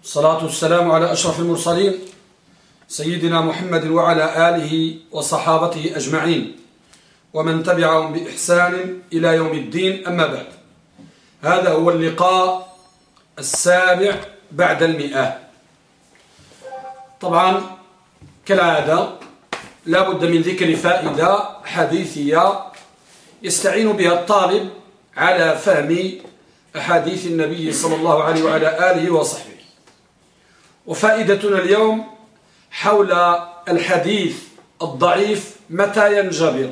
الصلاة والسلام على أشرف المرسلين سيدنا محمد وعلى آله وصحابته أجمعين ومن تبعهم بإحسان إلى يوم الدين. أما بعد، هذا هو اللقاء السابع بعد 100. طبعا كالعادة لا بد من ذكر فائدة حديثية يستعين بها الطالب على فهم أحاديث النبي صلى الله عليه وعلى آله وصحبه. وفائدتنا اليوم حول الحديث الضعيف متى ينجبر.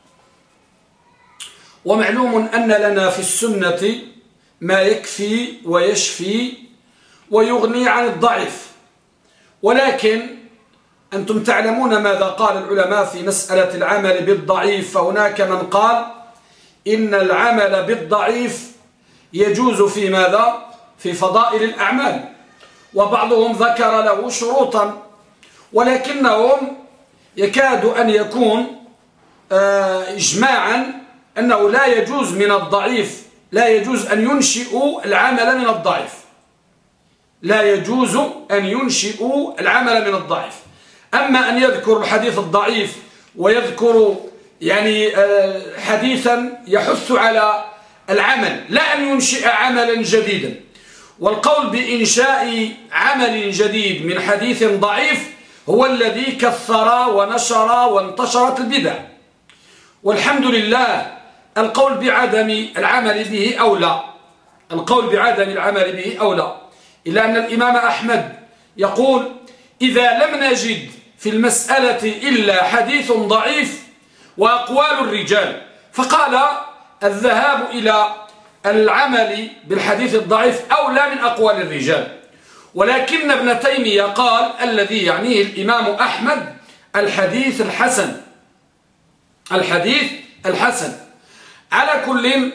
ومعلوم أن لنا في السنة ما يكفي ويشفي ويغني عن الضعيف، ولكن أنتم تعلمون ماذا قال العلماء في مسألة العمل بالضعيف. فهناك من قال إن العمل بالضعيف يجوز في ماذا؟ في فضائل الأعمال، وبعضهم ذكر له شروطا، ولكنهم يكاد أن يكون إجماعا أنه لا يجوز من الضعيف، لا يجوز أن ينشئوا العمل من الضعيف، لا يجوز أن ينشئوا العمل من الضعيف. أما أن يذكر الحديث الضعيف ويذكر يعني حديثا يحث على العمل، لا أن ينشئ عملا جديدا. والقول بإنشاء عمل جديد من حديث ضعيف هو الذي كثر ونشر وانتشرت البدع. والحمد لله القول بعدم العمل به أولى، القول بعدم العمل به أولى، إلا أن الإمام أحمد يقول: إذا لم نجد في المسألة إلا حديث ضعيف وأقوال الرجال، فقال الذهاب إلى العمل بالحديث الضعيف أولى من أقوال الرجال. ولكن ابن تيمية قال الذي يعنيه الإمام أحمد الحديث الحسن، الحديث الحسن. على كل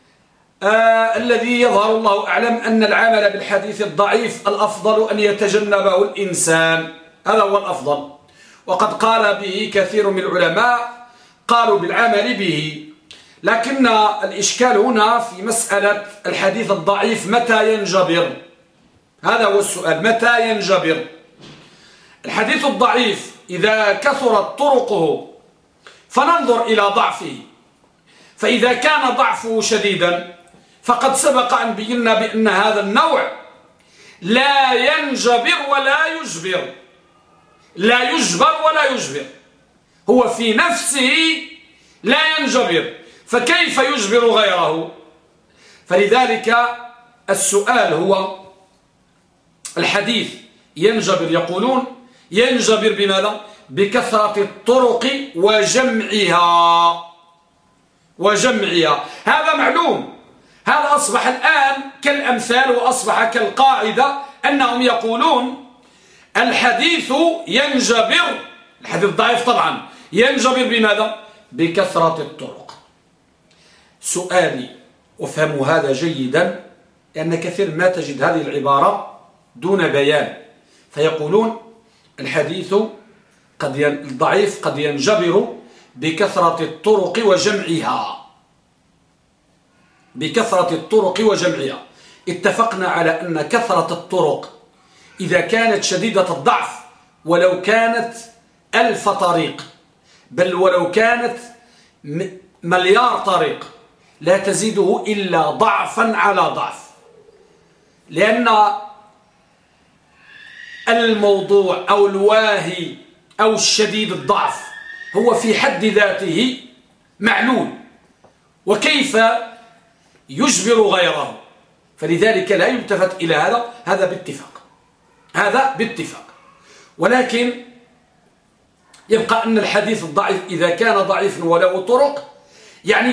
الذي يظهر الله أعلم أن العمل بالحديث الضعيف الأفضل أن يتجنبه الإنسان، هذا هو الأفضل. وقد قال به كثير من العلماء، قالوا بالعمل به. لكن الإشكال هنا في مسألة الحديث الضعيف متى ينجبر؟ هذا هو السؤال، متى ينجبر الحديث الضعيف؟ إذا كثرت طرقه فننظر إلى ضعفه، فإذا كان ضعفه شديدا فقد سبق أن بينا بأن هذا النوع لا ينجبر ولا يجبر، لا يجبر ولا يجبر، هو في نفسه لا ينجبر، فكيف يجبر غيره؟ فلذلك السؤال هو الحديث ينجبر، يقولون ينجبر بماذا؟ بكثرة الطرق وجمعها. هذا معلوم، هذا أصبح الآن كالأمثال وأصبح كالقاعدة، أنهم يقولون الحديث ينجبر، الحديث ضعيف طبعا ينجبر بماذا؟ بكثرة الطرق. سؤالي، وفهموا هذا جيدا، لأن كثير ما تجد هذه العبارة دون بيان، فيقولون الحديث الضعيف قد ينجبر بكثرة الطرق وجمعها، بكثرة الطرق وجمعها. اتفقنا على أن كثرة الطرق إذا كانت شديدة الضعف، ولو كانت 1000 طريق، بل ولو كانت 1,000,000,000 طريق، لا تزيده إلا ضعفا على ضعف، لأن الموضوع أو الواهي أو الشديد الضعف هو في حد ذاته معلول، وكيف يجبر غيره؟ فلذلك لا يلتفت إلى هذا باتفاق، هذا باتفاق. ولكن يبقى أن الحديث الضعيف إذا كان ضعيفا وله طرق، يعني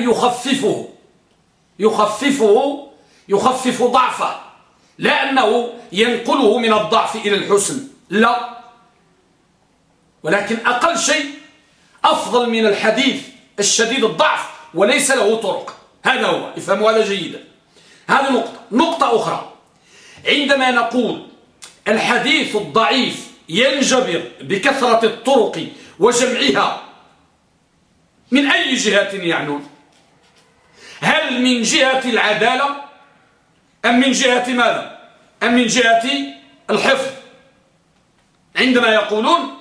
يخفف ضعفه، لا أنه ينقله من الضعف إلى الحسن، لا، ولكن أقل شيء أفضل من الحديث الشديد الضعف وليس له طرق. هذا هو، افهموا هذا جيدا. هذه نقطة أخرى، عندما نقول الحديث الضعيف ينجبر بكثرة الطرق وجمعها، من أي جهة يعنون؟ هل من جهة العدالة أم من جهة ماذا؟ أم من جهة الحفظ عندما يقولون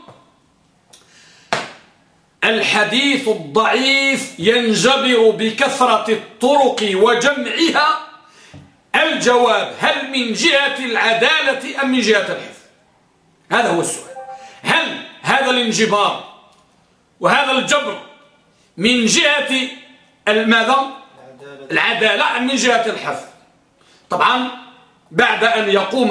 الحديث الضعيف ينجبر بكثرة الطرق وجمعها، الجواب هل من جهة العدالة أم من جهة الحفظ؟ هذا هو السؤال. هل هذا الانجبار وهذا الجبر من جهة ماذا؟ العدالة أم من جهة الحفظ؟ طبعا بعد أن يقوم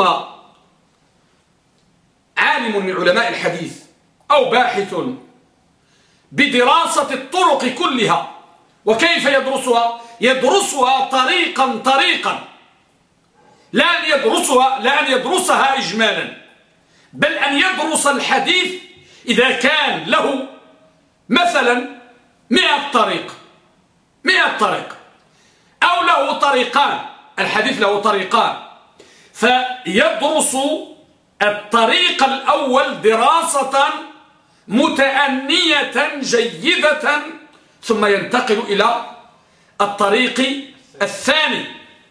عالم من علماء الحديث أو باحث بدراسة الطرق كلها وكيف يدرسها طريقا لا أن يدرسها إجمالا، بل أن يدرس الحديث إذا كان له مثلا 100 طريق أو له طريقان، الحديث له طريقان، فيدرس الطريق الأول دراسة متأنية جيدة، ثم ينتقل إلى الطريق الثاني.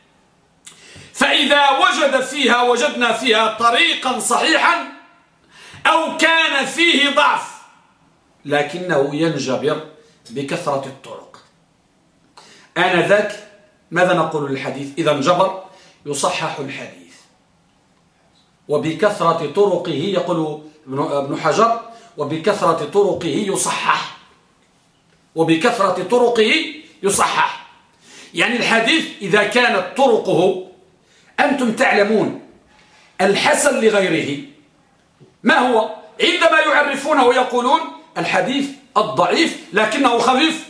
فإذا وجدنا فيها طريقا صحيحا أو كان فيه ضعف لكنه ينجبر بكثرة الطرق، آنذاك ماذا نقول للحديث؟ إذا انجبر يصحح الحديث، وبكثرة طرقه يقول ابن حجر وبكثرة طرقه يصحح، وبكثرة طرقه يصحح. يعني الحديث إذا كانت طرقه، أنتم تعلمون الحسن لغيره ما هو؟ عندما يعرفونه ويقولون الحديث الضعيف لكنه خفيف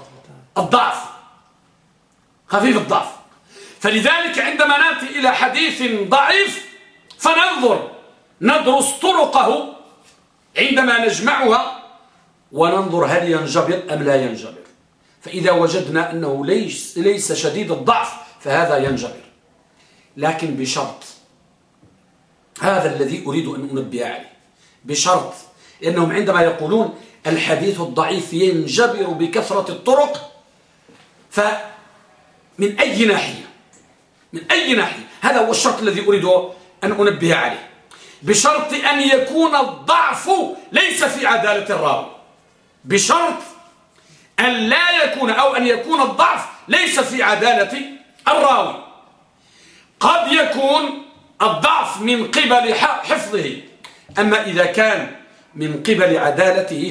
الضعف. فلذلك عندما نأتي إلى حديث ضعيف ندرس طرقه عندما نجمعها وننظر هل ينجبر أم لا ينجبر. فإذا وجدنا أنه ليس شديد الضعف فهذا ينجبر، لكن بشرط، هذا الذي أريد أن أنبه عليه، بشرط لأنهم عندما يقولون الحديث الضعيف ينجبر بكثرة الطرق، فمن أي ناحية؟ هذا هو الشرط الذي أريد أن أنبه عليه، بشرط أن يكون الضعف ليس في عدالة الراوي، بشرط أن لا يكون أو أن يكون الضعف ليس في عدالة الراوي. قد يكون الضعف من قبل حفظه، أما إذا كان من قبل عدالته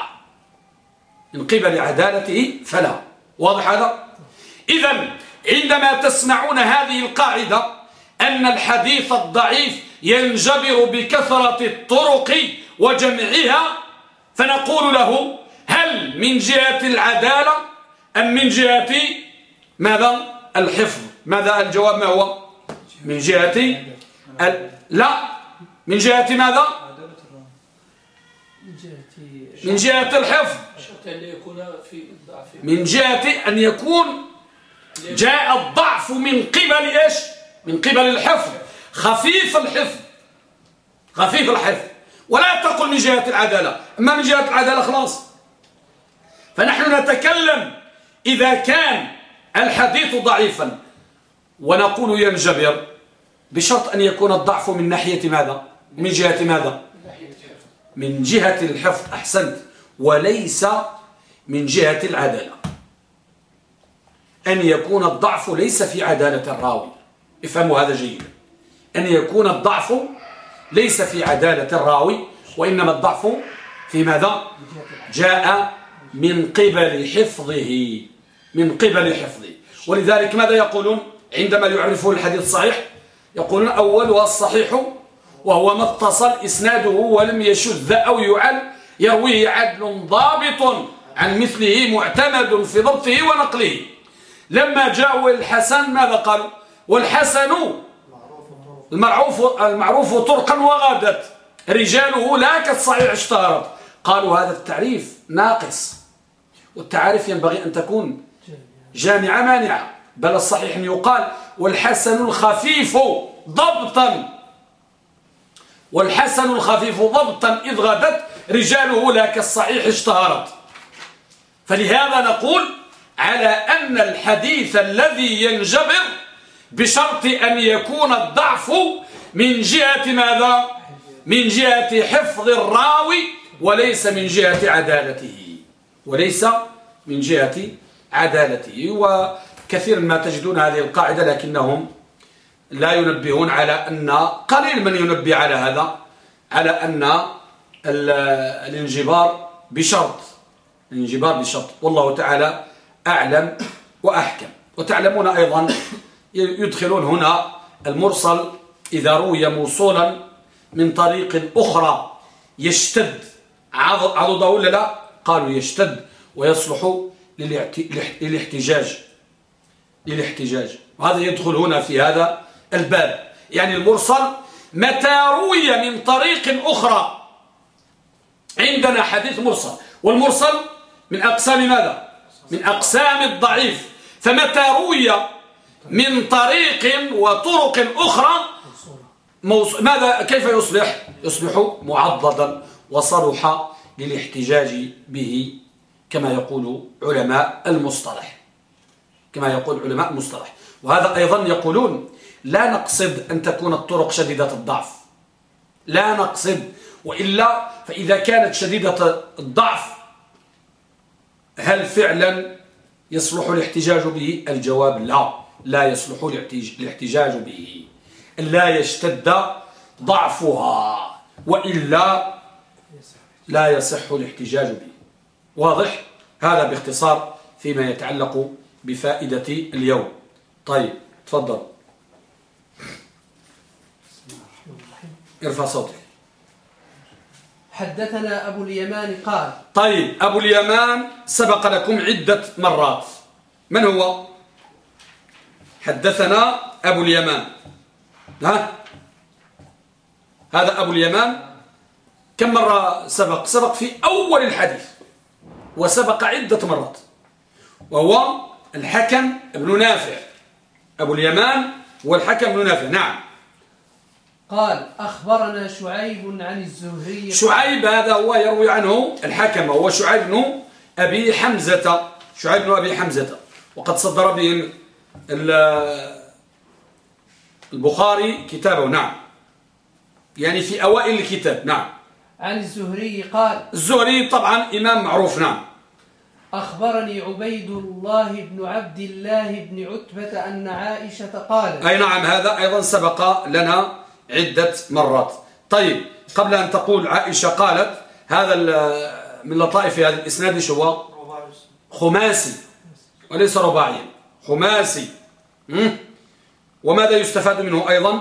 فلا. واضح هذا؟ إذن عندما تسمعون هذه القاعدة أن الحديث الضعيف ينجبر بكثرة الطرق وجمعها، فنقول له هل من جهة العدالة أم من جهة ماذا؟ الحفظ. ماذا الجواب؟ ما هو؟ من جهة لا، من جهة ماذا؟ من جهة الحفظ، من جهة أن يكون جاء الضعف من قبل إيش؟ من قبل الحفظ، خفيف الحفظ، ولا تقل من جهة العدالة. أما من جهة العدالة خلاص. فنحن نتكلم إذا كان الحديث ضعيفا ونقول ينجبر بشرط أن يكون الضعف من ناحية ماذا؟ من جهة ماذا؟ من جهة الحفظ. أحسنت. وليس من جهة العدالة، أن يكون الضعف ليس في عدالة الراوي. افهموا هذا جيدا، أن يكون الضعف ليس في عدالة الراوي، وإنما الضعف في ماذا؟ جاء من قبل حفظه، ولذلك ماذا يقولون عندما يعرفون الحديث الصحيح؟ يقولون أولها الصحيح وهو ما اتصل إسناده ولم يشذ أو يعل، يرويه عدل ضابط عن مثله معتمد في ضبطه ونقله. لما جاءوا الحسن ماذا قالوا؟ والحسن المعروف طرقا وغادت رجاله لا كالصحيح اشتهرت. قالوا هذا التعريف ناقص، والتعاريف ينبغي أن تكون جامعة مانعة، بل الصحيح أن يقال والحسن الخفيف ضبطا إذ غدت رجاله لا كالصحيح اشتهرت. فلهذا نقول على أن الحديث الذي ينجبر بشرط أن يكون الضعف من جهة ماذا؟ من جهة حفظ الراوي وليس من جهة عدالته، وليس من جهة عدالته. وكثير ما تجدون هذه القاعدة لكنهم لا ينبهون على أن قليل من ينبه على هذا، على أن الانجبار بشرط، الانجبار بشرط، والله تعالى أعلم وأحكم. وتعلمون أيضا يدخلون هنا المرسل إذا روي موصولا من طريق أخرى يشتد عضده ولا لا؟ قالوا يشتد ويصلح للاحتجاج، وهذا يدخل هنا في هذا الباب. يعني المرسل متى روي من طريق أخرى، عندنا حديث مرسل، والمرسل من أقسام ماذا؟ من أقسام الضعيف. فمتى روي من طريق وطرق أخرى ماذا؟ كيف يصبح؟ يصبح معضدا وصلح للاحتجاج به كما يقول علماء المصطلح، كما يقول علماء المصطلح. وهذا أيضا يقولون لا نقصد أن تكون الطرق شديدة الضعف، لا نقصد، وإلا فإذا كانت شديدة الضعف هل فعلا يصلح الاحتجاج به؟ الجواب لا، لا يصلح الاحتجاج به، لا يشتد ضعفها، وإلا لا يصح الاحتجاج به. واضح؟ هذا باختصار فيما يتعلق بفائدة اليوم. طيب تفضل، ارفع صوتك. حدثنا أبو اليمان قال. طيب أبو اليمان سبق لكم عدة مرات، من هو؟ حدثنا أبو اليمان، هذا أبو اليمان كم مرة سبق؟ سبق في أول الحديث وسبق عدة مرات، وهو الحكم بن نافع. أبو اليمان والحكم بن نافع. نعم. قال أخبرنا شعيب عن الزهري. شعيب هذا هو يروي عنه الحكم، وهو شعيب بن أبي حمزة، شعيب بن أبي حمزة، وقد صدر بهم البخاري كتابه. نعم، يعني في أوائل الكتاب. نعم. عن الزهري قال. الزهري طبعا إمام معروف. نعم. أخبرني عبيد الله بن عبد الله بن عتبة أن عائشة قالت. أي نعم، هذا أيضا سبق لنا عدة مرات. طيب قبل أن تقول عائشة قالت، هذا من لطائف هذا الإسناد شو هو؟ خماسي وليس رباعي، خماسي. وماذا يستفاد منه أيضا؟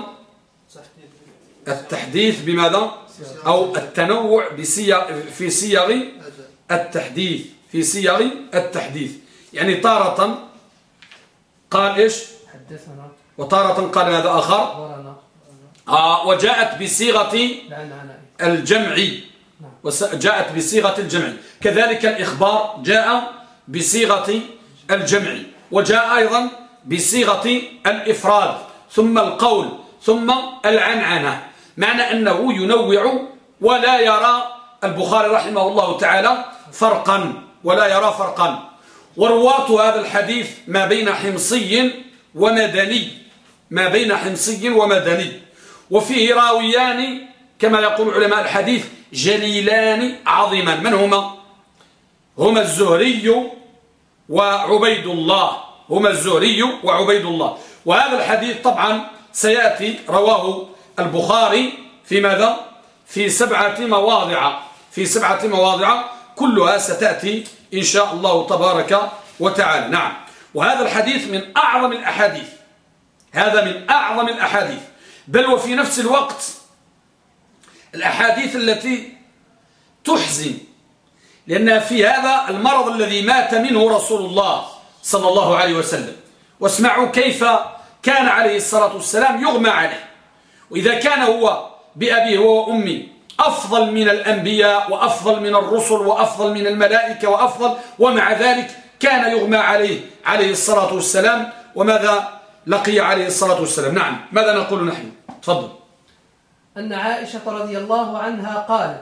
التحديث بماذا؟ أو التنوع في صيغ التحديث، في صيغ التحديث. يعني تارة قال إيش؟ حدثنا، وتارة قال هذا آخر، وجاءت بصيغة الجمع، وجاءت بصيغة الجمع. كذلك الإخبار جاء بصيغة الجمع، وجاء أيضا بصيغة الإفراد، ثم القول، ثم العنعنة. معنى أنه ينوع ولا يرى البخاري رحمه الله تعالى فرقا، ولا يرى فرقا. ورواة هذا الحديث ما بين حمصي ومدني، ما بين حمصي ومدني، وفيه راويان كما يقول علماء الحديث جليلان عظيمان. من هما؟ هما الزهري وعبيد الله، هما الزهري وعبيد الله. وهذا الحديث طبعا سيأتي رواه البخاري في ماذا؟ في 7 مواضع، في 7 مواضع، كلها ستأتي إن شاء الله تبارك وتعالى. نعم. وهذا الحديث من أعظم الأحاديث، هذا من أعظم الأحاديث، بل وفي نفس الوقت الأحاديث التي تحزن، لأن في هذا المرض الذي مات منه رسول الله صلى الله عليه وسلم. واسمعوا كيف كان عليه الصلاة والسلام يغمى عليه، وإذا كان هو بأبيه وأمي أفضل من الأنبياء وأفضل من الرسل وأفضل من الملائكة وأفضل، ومع ذلك كان يغمى عليه الصلاة والسلام. وماذا لقي عليه الصلاة والسلام؟ نعم، ماذا نقول نحن؟ تفضل. أن عائشة رضي الله عنها قالت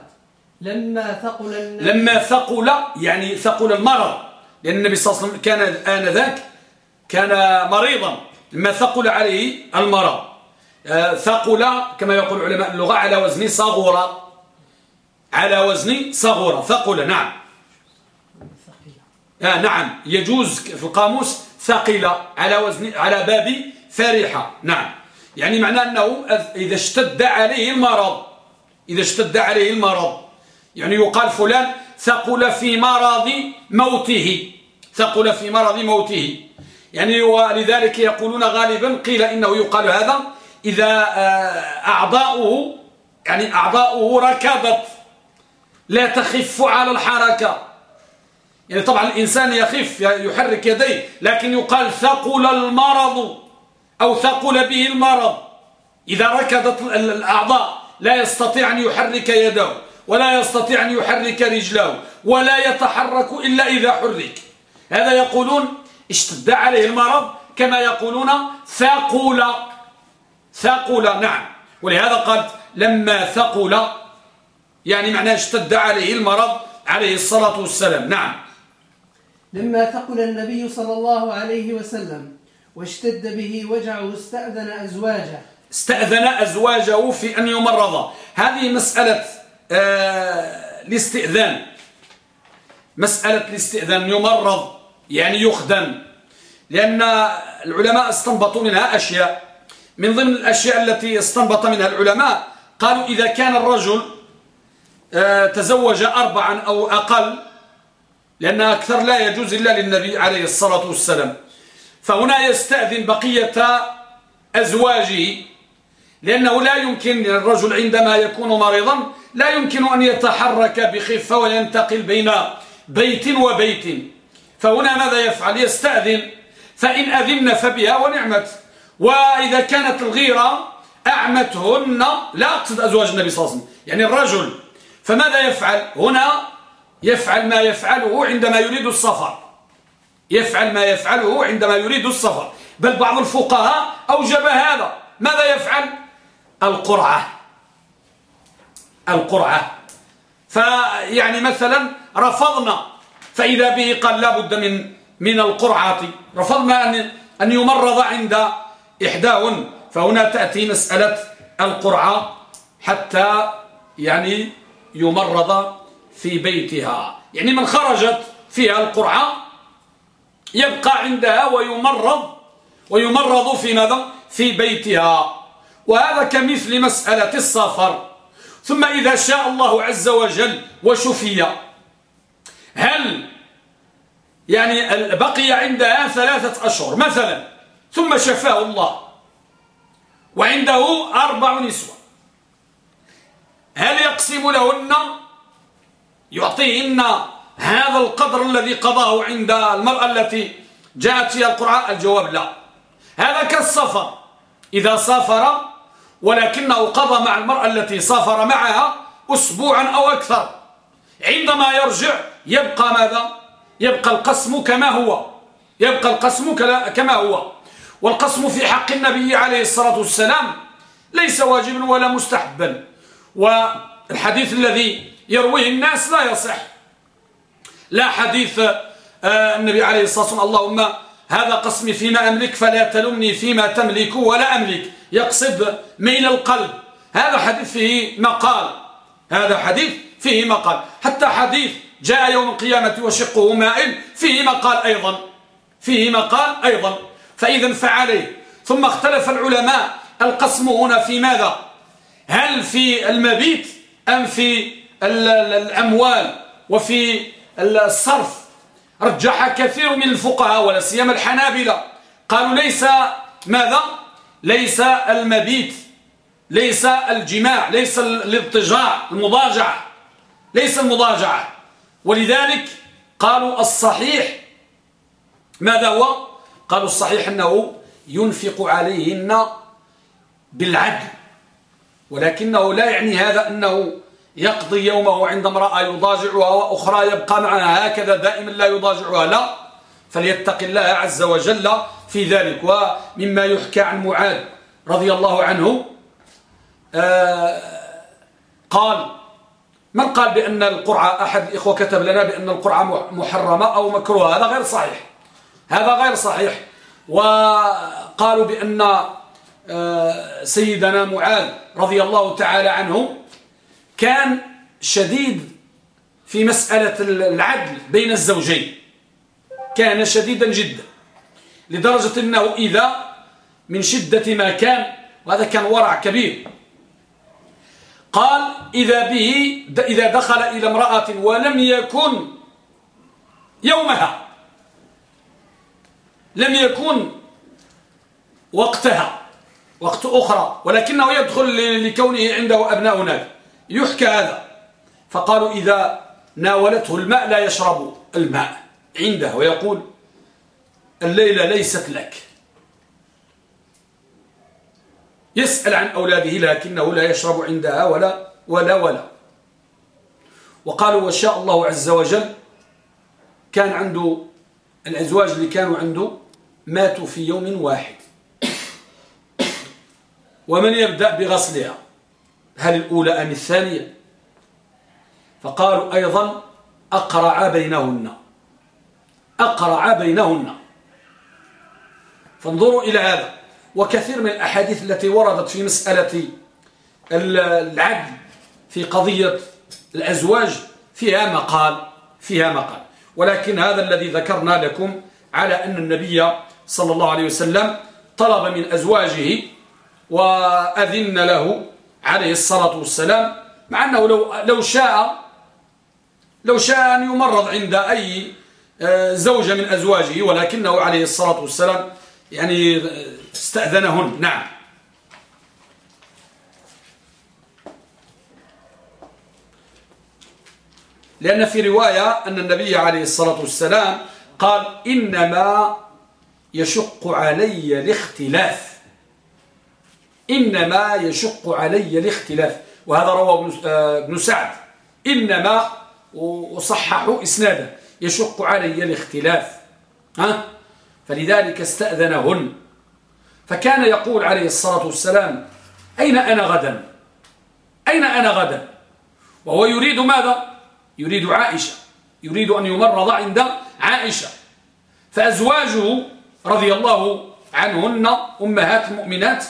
لما ثقل يعني ثقل المرض، لأن النبي صلى الله عليه وسلم كان آنذاك كان مريضا، لما ثقل عليه المرض ثقل كما يقول علماء اللغة على وزن صغور، على وزن صغور ثقل. نعم نعم يجوز في القاموس ثقل على وزن على باب فرحة. نعم يعني معناه أنه إذا اشتد عليه المرض، إذا اشتد عليه المرض يعني يقال فلان ثقل في مرض موته، ثقل في مرض موته يعني. ولذلك يقولون غالبا قيل إنه يقال هذا إذا أعضاؤه يعني أعضاؤه ركضت لا تخف على الحركة. يعني طبعا الإنسان يخف يحرك يديه، لكن يقال ثقل المرض أو ثقل به المرض إذا ركضت الأعضاء لا يستطيع أن يحرك يده ولا يستطيع أن يحرك رجله ولا يتحرك إلا إذا حرك. هذا يقولون اشتد عليه المرض، كما يقولون ثقل ثقل. نعم ولهذا قالت لما ثقل يعني معناه اشتد عليه المرض عليه الصلاة والسلام. نعم لما ثقل النبي صلى الله عليه وسلم واشتد به وجعه استأذن أزواجه في أن يمرض. هذه مسألة الاستئذان، مسألة الاستئذان يمرض يعني يخدم، لأن العلماء استنبطوا منها أشياء. من ضمن الأشياء التي استنبط منها العلماء قالوا إذا كان الرجل تزوج 4 أو أقل، لأن أكثر لا يجوز إلا للنبي عليه الصلاة والسلام، فهنا يستأذن بقية أزواجه، لأنه لا يمكن الرجل عندما يكون مريضا لا يمكن أن يتحرك بخفة وينتقل بين بيت وبيت. فهنا ماذا يفعل؟ يستأذن، فإن أذن فبها ونعمت. وإذا كانت الغيرة أعمتهن، لا أقصد أزواج النبي صلى الله عليه وسلم، يعني الرجل، فماذا يفعل؟ هنا يفعل ما يفعله عندما يريد السفر، يفعل ما يفعله عندما يريد السفر. بل بعض الفقهاء أوجب هذا. ماذا يفعل؟ القرعة. فيعني مثلا رفضنا، فإذا به قال لا بد من القرعة، رفضنا أن يمرض عند إحداهن، فهنا تأتي مسألة القرعة حتى يعني يمرض في بيتها. يعني من خرجت فيها القرعة يبقى عندها ويمرض في ماذا؟ في بيتها. وهذا كمثل مسألة السفر. ثم إذا شاء الله عز وجل وشفي، هل يعني بقي عندها 3 أشهر مثلا ثم شفاه الله وعنده 4 نسوة، هل يقسم لهن يعطيهن هذا القدر الذي قضاه عند المرأة التي جاءت فيها القرعة؟ الجواب لا. هذا كالسفر، إذا سافر ولكنه قضى مع المرأة التي سافر معها أسبوعا أو أكثر، عندما يرجع يبقى ماذا؟ يبقى القسم كما هو، يبقى القسم كما هو. والقسم في حق النبي عليه الصلاة والسلام ليس واجبا ولا مستحبا، والحديث الذي يرويه الناس لا يصح، لا حديث النبي عليه الصلاة والسلام اللهم هذا قسمي فيما أملك فلا تلمني فيما تملك ولا أملك، يقصد ميل القلب. هذا حديث فيه مقال، هذا حديث فيه مقال. حتى حديث جاء يوم القيامة وشقه مائل فيه مقال أيضا، فيه مقال أيضا. فإذا فعليه. ثم اختلف العلماء القسم هنا في ماذا؟ هل في المبيت أم في الأموال وفي الصرف؟ رجح كثير من الفقهاء ولا سيما الحنابلة، قالوا ليس ماذا؟ ليس المبيت، ليس الجماع، ليس الاضطجاع، المضاجعة، ليس المضاجعة. ولذلك قالوا الصحيح ماذا هو؟ قالوا الصحيح أنه ينفق عليهن بالعدل، ولكنه لا يعني هذا أنه يقضي يومه عند امرأة يضاجعها وأخرى يبقى معها هكذا دائما لا يضاجعها، لا، فليتق الله عز وجل في ذلك. ومما يحكى عن معاذ رضي الله عنه قال من قال بأن القرعة، أحد الإخوة كتب لنا بأن القرعة محرمة أو مكروهة، هذا غير صحيح، هذا غير صحيح. وقالوا بأن سيدنا معاذ رضي الله تعالى عنه كان شديد في مسألة العدل بين الزوجين، كان شديدا جدا لدرجة أنه إذا من شدة ما كان، وهذا كان ورع كبير، قال إذا دخل إلى امرأة ولم يكن يومها، لم يكن وقتها، وقت أخرى، ولكنه يدخل لكونه عنده أبناء هناك، يحكى هذا، فقالوا إذا ناولته الماء لا يشرب الماء عنده، ويقول الليلة ليست لك، يسأل عن أولاده لكنه لا يشرب عندها ولا. وقالوا وشاء الله عز وجل كان عنده الأزواج اللي كانوا عنده ماتوا في يوم واحد، ومن يبدأ بغسلها، هل الأولى أم الثانية؟ فقالوا أيضا أقرع بينهن. فانظروا إلى هذا، وكثير من الأحاديث التي وردت في مسألة العدل في قضية الأزواج فيها مقال، ولكن هذا الذي ذكرنا لكم على أن النبي صلى الله عليه وسلم طلب من أزواجه وأذن له عليه الصلاة والسلام، مع أنه لو شاء أن يمرض عند أي زوجة من أزواجه، ولكنه عليه الصلاة والسلام يعني استأذنهن. نعم. لأن في رواية أن النبي عليه الصلاة والسلام قال إنما يشق علي الاختلاف، وهذا رواه ابن سعد، إنما وصححوا إسناده يشق علي الاختلاف، فلذلك استأذنهن. فكان يقول عليه الصلاة والسلام أين أنا غدا، وهو يريد ماذا؟ يريد عائشة، يريد أن يمرض عند عائشة. فأزواجه رضي الله عنهن أمهات المؤمنات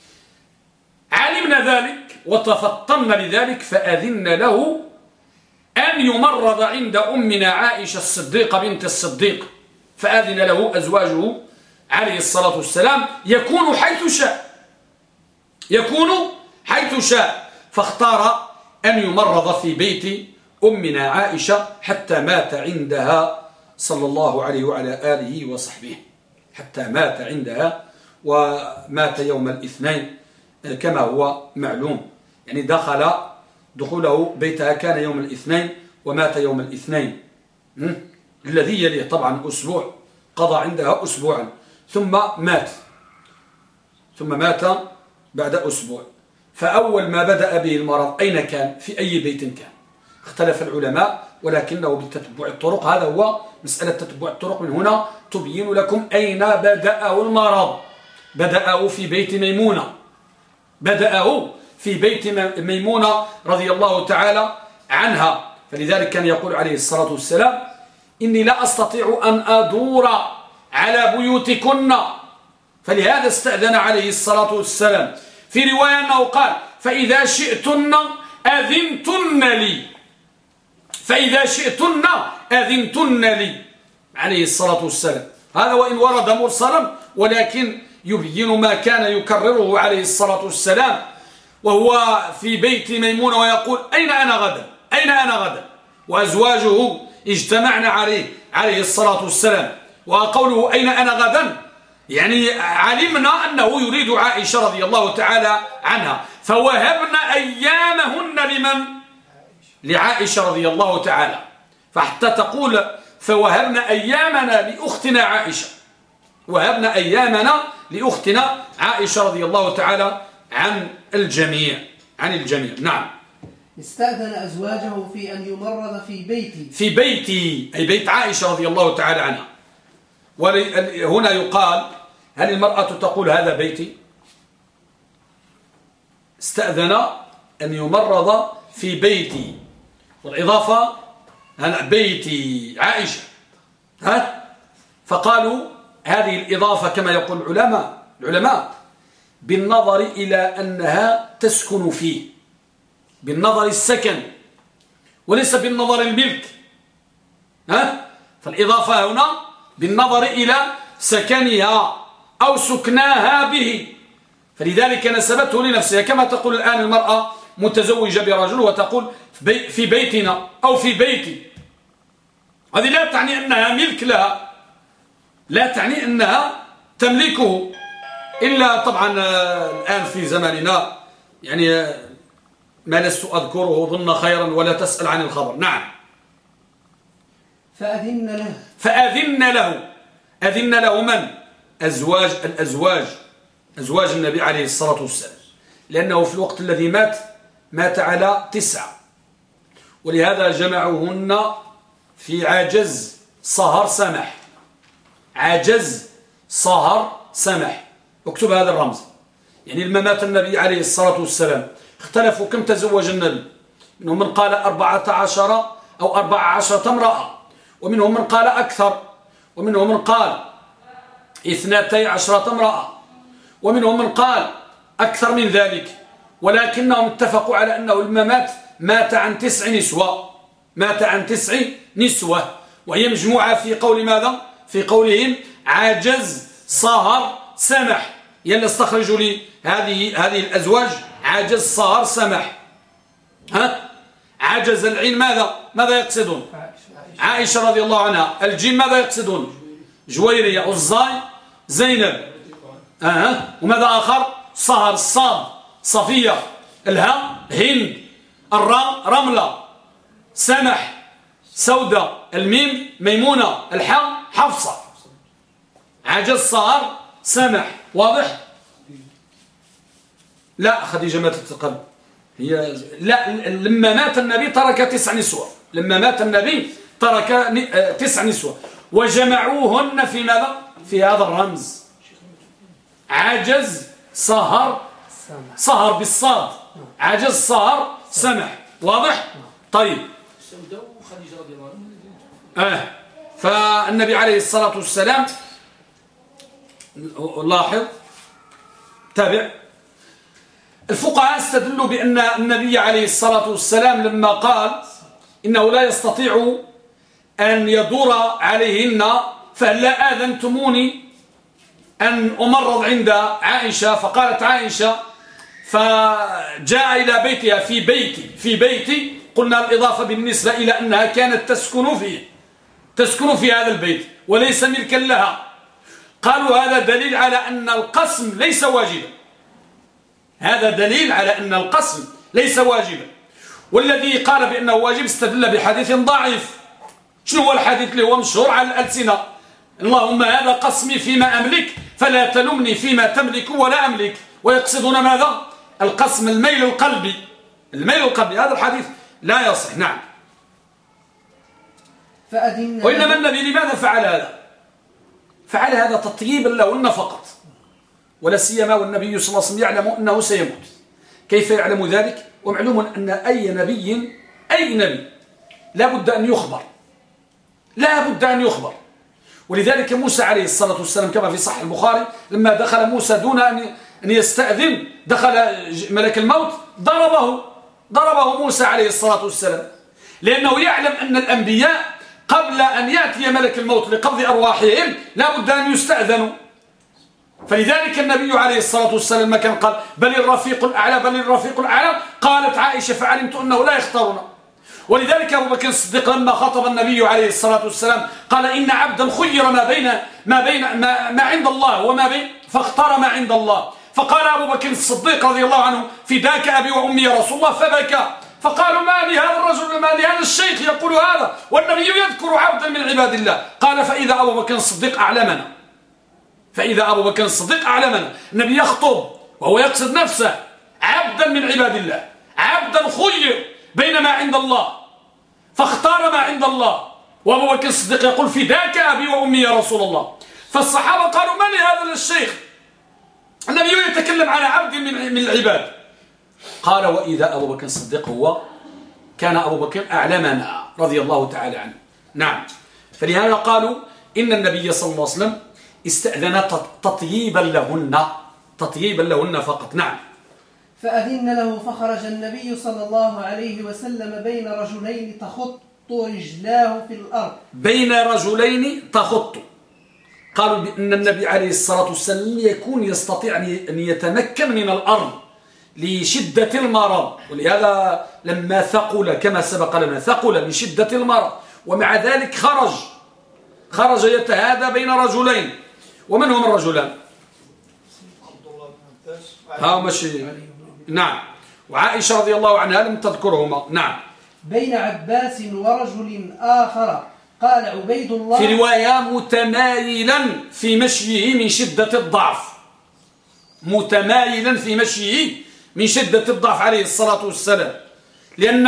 علمنا ذلك وتفطن لذلك، فأذن له أن يمرض عند أمنا عائشة الصديقة بنت الصديق، فأذن له أزواجه عليه الصلاة والسلام يكون حيث شاء، فاختار أن يمرض في بيت أمنا عائشة حتى مات عندها صلى الله عليه وعلى آله وصحبه، حتى مات عندها، ومات يوم الاثنين كما هو معلوم، يعني دخوله بيتها كان يوم الاثنين ومات يوم الاثنين الذي يليه طبعا أسبوع، قضى عندها أسبوعا ثم مات بعد أسبوع. فأول ما بدأ به المرض أين كان؟ في أي بيت كان؟ اختلف العلماء، ولكنه بتتبع الطرق، هذا هو مسألة تتبع الطرق، من هنا تبين لكم أين بدأه المرض. بدأه في بيت ميمونة رضي الله تعالى عنها، فلذلك كان يقول عليه الصلاة والسلام إني لا أستطيع أن أدور على بيوتكن، فلهذا استأذن عليه الصلاة والسلام. في رواية أنه قال فإذا شئتن أذنتن لي عليه الصلاة والسلام. هذا وإن ورد مرسلا، ولكن يبين ما كان يكرره عليه الصلاة والسلام وهو في بيت ميمونة ويقول أين أنا غدا، وأزواجه اجتمعنا عليه الصلاة والسلام. وقوله أين أنا غدا يعني علمنا أنه يريد عائشة رضي الله تعالى عنها، فوهبنا أيامهن لمن؟ لعائشة رضي الله تعالى، فحتى تقول فوهبنا أيامنا لأختنا عائشة، وهبنا أيامنا لأختنا عائشة رضي الله تعالى عن الجميع. نعم. استأذن أزواجه في أن يمرض في بيتي أي بيت عائشة رضي الله تعالى عنها. وهنا يقال هل المرأة تقول هذا بيتي؟ استأذن أن يمرض في بيتي، والإضافة أنا بيتي عائشة، فقالوا هذه الإضافة كما يقول العلماء بالنظر إلى أنها تسكن فيه، بالنظر السكن وليس بالنظر الملك. فالإضافة هنا بالنظر إلى سكنها أو سكناها به، فلذلك نسبته لنفسها، كما تقول الآن المرأة متزوجة برجل وتقول في بيتنا أو في بيتي. هذه لا تعني أنها ملك لها، لا تعني أنها تملكه، إلا طبعا الآن في زماننا يعني ما لست أذكره ظن خيرا ولا تسأل عن الخبر. نعم. فأذن له أذن له من؟ أزواج النبي عليه الصلاة والسلام، لأنه في الوقت الذي مات على 9، ولهذا جمعوهن في عجز صهر سمح. عجز صهر سمح، اكتب هذا الرمز. يعني لما مات النبي عليه الصلاة والسلام اختلفوا كم تزوج النبي، منهم من قال 14 أو 14 امرأة، ومنهم من قال أكثر، ومنهم من قال 12 امرأة، ومنهم من قال أكثر من ذلك، ولكنهم اتفقوا على أنه لما مات عن 9 نسوة، مات عن 9 نسوة، وهي مجموعة في قول ماذا؟ في قولهم عجز صهر سمح. يلا استخرجوا لي هذه الأزواج. عجز صهر سمح. عجز العين ماذا يقصدون؟ عائشة رضي الله عنها. الجيم ماذا يقصدون؟ جويرية. الزاي زينب. وماذا آخر؟ صهر الصاد صفية. الها هند. الراء رملة. سمح سودة. الميم ميمونة. الحاء حفصة. عجز صهر سمح. واضح؟ لا، خديجة ماتت قبل. هي لا، لما مات النبي ترك 9 نسوة. لما مات النبي ترك 9 نسوة، وجمعوهن في ماذا؟ في هذا الرمز. عجز صهر بالصاد. عجز صهر سمح. واضح؟ طيب. فالنبي عليه الصلاة والسلام لاحظ تابع. الفقهاء استدلوا بأن النبي عليه الصلاة والسلام لما قال إنه لا يستطيع أن يدور عليهن فهلا آذنتموني أن أمرض عند عائشة، فقالت عائشة فجاء إلى بيتها في بيتي قلنا الإضافة بالنسبة إلى أنها كانت تسكن في هذا البيت وليس ملكا لها. قالوا هذا دليل على أن القسم ليس واجبا. هذا دليل على أن القسم ليس واجبا. والذي قال بأنه واجب استدل بحديث ضعيف. شنو هو الحديث اللي هو مشهور على الألسنة؟ اللهم هذا قسمي فيما أملك فلا تلمني فيما تملك ولا أملك. ويقصدون ماذا؟ القسم الميل القلبي. هذا الحديث لا يصح. نعم. وإنما النبي لماذا فعل هذا؟ فعل هذا تطييبا لهن فقط، ولا سيما والنبي صلى الله عليه وسلم يعلم أنه سيموت. كيف يعلم ذلك؟ ومعلوم أن أي نبي لا بد أن يخبر. ولذلك موسى عليه الصلاة والسلام كما في صحيح البخاري لما دخل موسى دون أن يستأذن دخل ملك الموت ضربه موسى عليه الصلاة والسلام، لأنه يعلم أن الأنبياء قبل أن يأتي ملك الموت لقبض أرواحهم لا بد أن يستأذنوا. فلذلك النبي عليه الصلاة والسلام ما كان قال بل الرفيق الأعلى قالت عائشة فعلمت أنه لا يختارنا. ولذلك أبو بكر الصديق لما خطب النبي عليه الصلاة والسلام قال إن عبدا خير ما عند الله وما بين فاختار ما عند الله. فقال أبو بكر الصديق رضي الله عنه فداك أبي وأمي يا رسول الله، فبكى. فقالوا ما لهذا الرجل ما لهذا الشيخ يقول هذا والنبي يذكر عبدا من عباد الله. قال فإذا أبو بكر الصديق أعلمنا. النبي يخطب وهو يقصد نفسه عبدا من عباد الله، عبدا خير بين ما عند الله فاختار ما عند الله. وأبو بكر الصديق يقول فداك أبي وأمي يا رسول الله. فالصحابة قالوا ما لهذا الشيخ النبي يتكلم على عبد من العباد. قال وإذا أبو بكر الصديق كان أبو بكر أعلمنا رضي الله تعالى عنه. نعم. فلهذا قالوا إن النبي صلى الله عليه وسلم استأذن تطييبا لهن تطييبا لهن فقط. نعم. فأذن له فخرج النبي صلى الله عليه وسلم بين رجلين تخط رجلاه في الأرض. بين رجلين تخط. قالوا بأن النبي عليه الصلاة والسلام يكون يستطيع أن يتمكن من الأرض لشدة المرض، ولهذا لما ثقل كما سبق لنا ثقل لشدة المرض، ومع ذلك خرج يتهادى بين رجلين. ومن هم الرجلان؟ ماشي. نعم. وعائشة رضي الله عنها لم تذكرهما. نعم. بين عباس ورجل آخر. قال عبيد الله في رواية متمايلا في مشيه من شدة الضعف، متمايلا في مشيه من شدة الضعف عليه الصلاة والسلام، لأن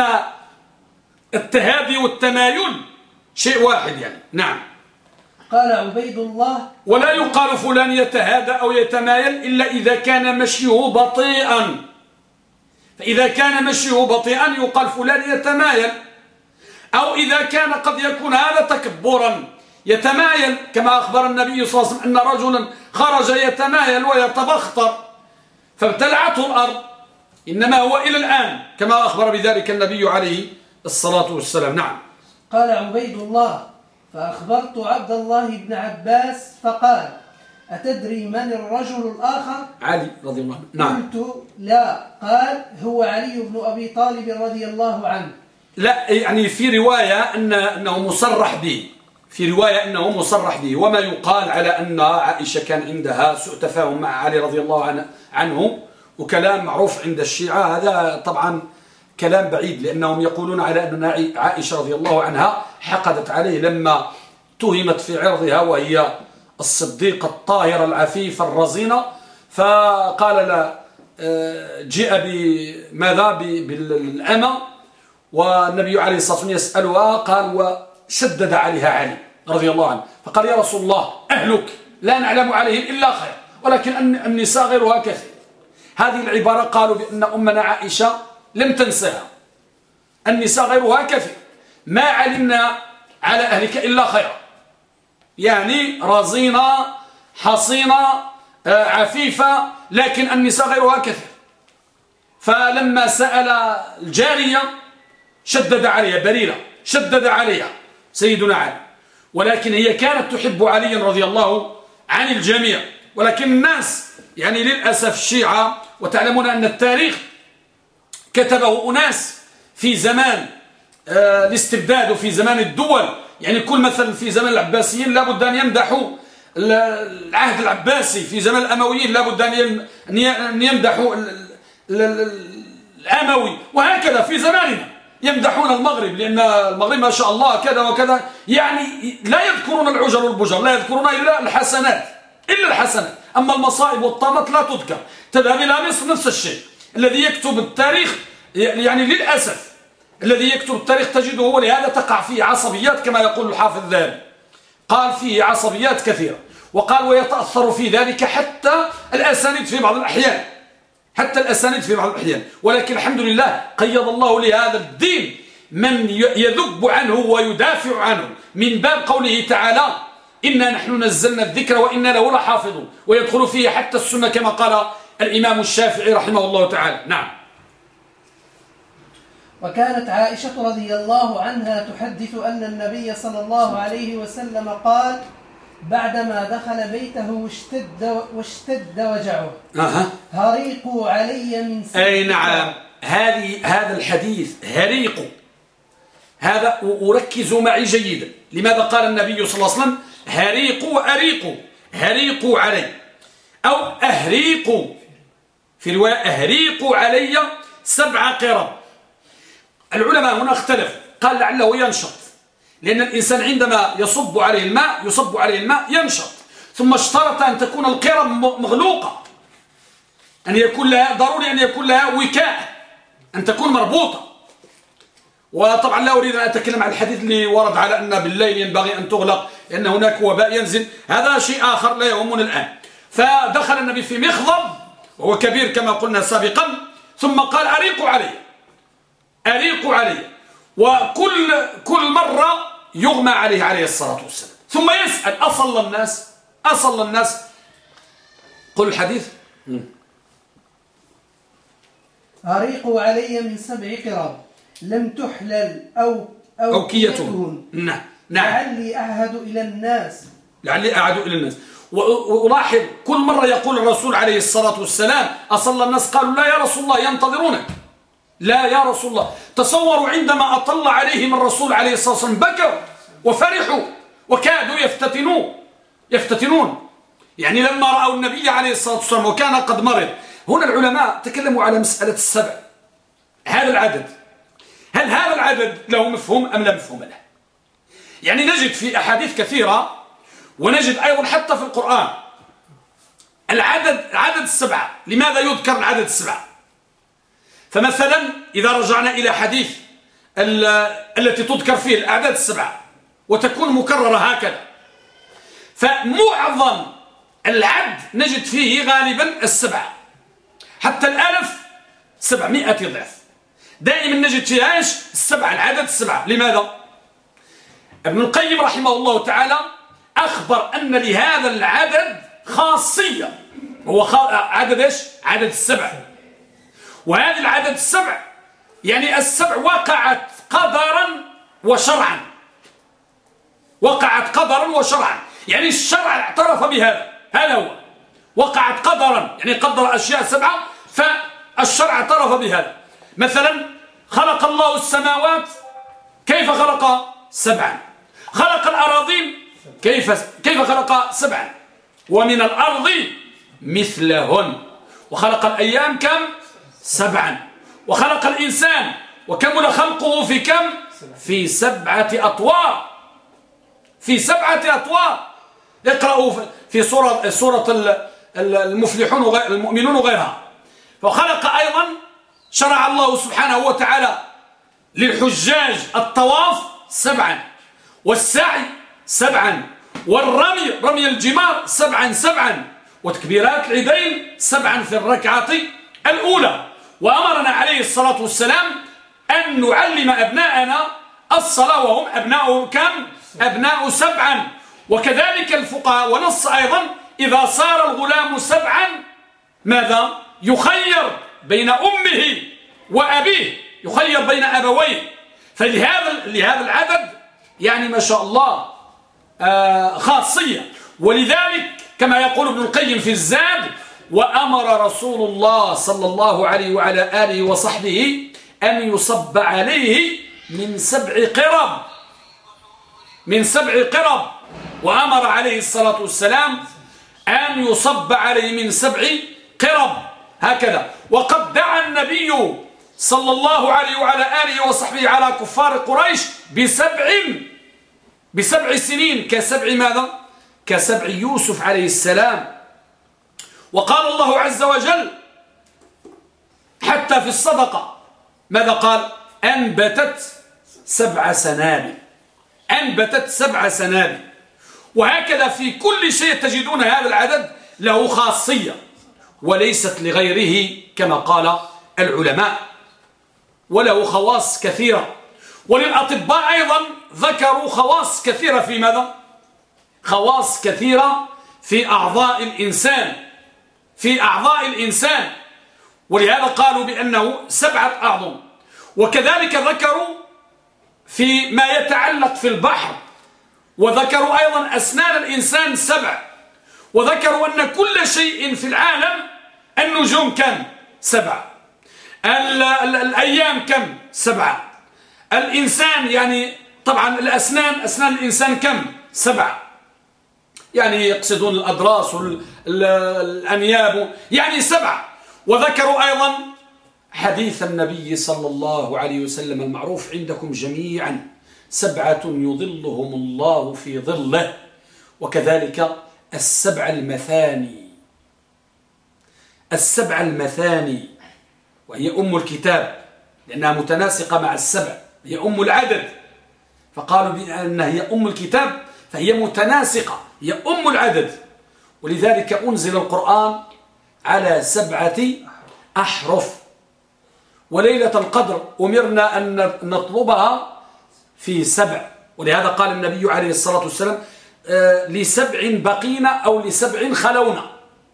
التهادي والتمايل شيء واحد يعني. نعم. قال عبيد الله ولا يقال فلان يتهادى أو يتمايل إلا إذا كان مشيه بطيئا، فإذا كان مشيه بطيئا يقال فلان يتمايل، أو إذا كان قد يكون هذا تكبرا يتمايل، كما أخبر النبي صلى الله عليه وسلم أن رجلا خرج يتمايل ويتبختر فابتلعته الأرض، إنما هو إلى الآن كما أخبر بذلك النبي عليه الصلاة والسلام. نعم. قال عبيد الله فأخبرت عبد الله بن عباس فقال أتدري من الرجل الآخر؟ علي رضي الله عنه. نعم. قلت لا. قال هو علي بن أبي طالب رضي الله عنه. لا، يعني في رواية أنه مصرح به، في رواية أنه مصرح به، وما يقال على أن عائشة كان عندها سوء تفاهم مع علي رضي الله عنه، وكلام معروف عند الشيعة، هذا طبعا كلام بعيد، لأنهم يقولون على أن عائشة رضي الله عنها حقدت عليه لما تهمت في عرضها وهي الصديقة الطاهرة العفيفة الرزينة، فقال لا جاء بماذا بالأمة، والنبي عليه الصلاة والسلام يسألها، قال وشدد عليها علي رضي الله عنه، فقال يا رسول الله أهلك لا نعلم عليهم إلا خير، ولكن النساء غيرها كثير. هذه العبارة قالوا بأن أمنا عائشة لم تنساها، النساء غيرها كثير، ما علمنا على أهلك إلا خير، يعني رزينة حصينة عفيفة، لكن النساء غيرها كثير. فلما سأل الجارية شدد عليها بريرة، شدد عليها سيدنا علي، ولكن هي كانت تحب علي رضي الله عن الجميع، ولكن الناس يعني للأسف الشيعة، وتعلمون أن التاريخ كتبه أناس في زمان الاستبداد وفي زمان الدول، يعني كل مثلا في زمان العباسيين لابد أن يمدحوا العهد العباسي، في زمان الأمويين لابد أن يمدحوا الأموي، وهكذا في زماننا يمدحون المغرب، لأن المغرب ما شاء الله كذا وكذا، يعني لا يذكرون العجر والبجر، لا يذكرون إلا الحسنات، إلا الحسنات، أما المصائب والطامات لا تذكر. تذهب إلى مصر نفس الشيء، الذي يكتب التاريخ يعني للأسف الذي يكتب التاريخ تجده هو، لهذا تقع فيه عصبيات كما يقول الحافظ الذهبي، قال فيه عصبيات كثيرة، وقال ويتأثر في ذلك حتى الأسانيد في بعض الأحيان، حتى الأسانيد في بعض الأحيان، ولكن الحمد لله قيض الله لهذا الدين من يذب عنه ويدافع عنه، من باب قوله تعالى إنا نحن نزلنا الذكر وإنا له لحافظون، ويدخل فيه حتى السنة كما قال الإمام الشافعي رحمه الله تعالى. نعم. وكانت عائشة رضي الله عنها تحدث أن النبي صلى الله عليه وسلم قال بعدما دخل بيته واشتد وجعه هريقوا علي من سبيل. أي نعم، هذا الحديث هريقوا، هذا وركزوا معي جيدا، لماذا قال النبي صلى الله عليه وسلم هريقوا وأريقوا، هريقوا علي أو أهريقوا، في رواية أهريقوا علي 7 قرب. العلماء هنا اختلفوا، قال لعله ينشط، لأن الإنسان عندما يصب عليه الماء ينشط، ثم اشترط أن تكون القرب مغلوقة، أن يكون لها ضروري أن يكون لها وكاء، أن تكون مربوطة. وطبعا لا أريد أن أتكلم عن الحديث اللي ورد على أن بالليل ينبغي أن تغلق لأن هناك وباء ينزل، هذا شيء آخر لا يهمنا الآن. فدخل النبي في مخضب وهو كبير كما قلنا سابقا، ثم قال أريقوا علي، وكل مرة يغمى عليه عليه الصلاة والسلام، ثم يسأل أصل الناس قل الحديث أريقوا علي من 7 قراب لم تحلل أوكيتهن. نعم. لعلي أعهد إلى الناس. ولاحظ كل مرة يقول الرسول عليه الصلاة والسلام أصلى الناس قالوا لا يا رسول الله ينتظرونك، لا يا رسول الله. تصوروا عندما أطلع عليهم الرسول عليه الصلاة والسلام بكوا وفرحوا وكادوا يفتتنون. يعني لما رأوا النبي عليه الصلاة والسلام وكان قد مرض. هنا العلماء تكلموا على مسألة 7، هذا العدد، هل هذا العدد له مفهوم أم لا مفهوم له؟ يعني نجد في أحاديث كثيرة، ونجد أيضا حتى في القرآن العدد 7. لماذا يذكر العدد 7؟ فمثلا إذا رجعنا إلى حديث التي تذكر فيه الأعداد 7 وتكون مكررة هكذا، فمعظم العد نجد فيه غالبا 7، حتى 1700 ضعف دائما نجد فيها 7، العدد 7. لماذا؟ ابن القيم رحمه الله تعالى أخبر أن لهذا العدد خاصية، هو عدد عدد 7. وهذه العدد 7 يعني 7 وقعت قدرا وشرعا، يعني الشرع اعترف بهذا، هذا هو وقعت قدرا، يعني قدر أشياء 7 فالشرع اعترف بهذا. مثلا خلق الله السماوات، كيف خلق 7؟ خلق الأراضين، كيف خلق 7؟ ومن الأرض مثلهن، وخلق الأيام كم؟ 7، وخلق الإنسان وكمل خلقه في كم؟ في 7 أطوار، اقرأوا في سورة المفلحون المؤمنون وغيرها. فخلق أيضا، شرع الله سبحانه وتعالى للحجاج الطواف 7، والسعي 7، والرمي رمي الجمار 7، وتكبيرات العيدين 7 في الركعة الأولى. وأمرنا عليه الصلاة والسلام أن نعلم أبناءنا الصلاة وهم أبناء كم؟ أبناء 7. وكذلك الفقهاء ونص أيضا إذا صار الغلام 7 ماذا؟ يخير بين أمه وأبيه، يخير بين أبويه. فلهذا العدد يعني ما شاء الله خاصية. ولذلك كما يقول ابن القيم في الزاد: وأمر رسول الله صلى الله عليه وعلى آله وصحبه أن يصب عليه من 7 قرب، وأمر عليه الصلاة والسلام أن يصب عليه من 7 قرب هكذا. وقد دعا النبي صلى الله عليه وعلى آله وصحبه على كفار قريش ب7 سنين كسبع ماذا؟ كسبع يوسف عليه السلام. وقال الله عز وجل حتى في الصدقة ماذا قال؟ أنبتت 7 سنابل. وهكذا في كل شيء تجدون هذا العدد له خاصية وليست لغيره كما قال العلماء، وله خواص كثيرة. وللأطباء أيضا ذكروا خواص كثيرة في ماذا؟ خواص كثيرة في أعضاء الإنسان، ولهذا قالوا بأنه 7 أعظم. وكذلك ذكروا في ما يتعلق في البحر، وذكروا أيضا أسنان الإنسان 7، وذكروا أن كل شيء في العالم، النجوم كم؟ 7، الأيام كم؟ 7، الإنسان يعني طبعا أسنان الإنسان كم؟ 7، يعني يقصدون الأضراس والأنياب يعني 7. وذكروا أيضا حديث النبي صلى الله عليه وسلم المعروف عندكم جميعا: 7 يظلهم الله في ظله. وكذلك 7 المثاني، وهي أم الكتاب لأنها متناسقة مع 7، هي أم العدد، فقالوا بأنها هي أم الكتاب فهي متناسقة، هي أم العدد. ولذلك أنزل القرآن على 7 أحرف. وليلة القدر أمرنا أن نطلبها في 7، ولهذا قال النبي عليه الصلاة والسلام: ل7 بقينا أو ل7 خلونا،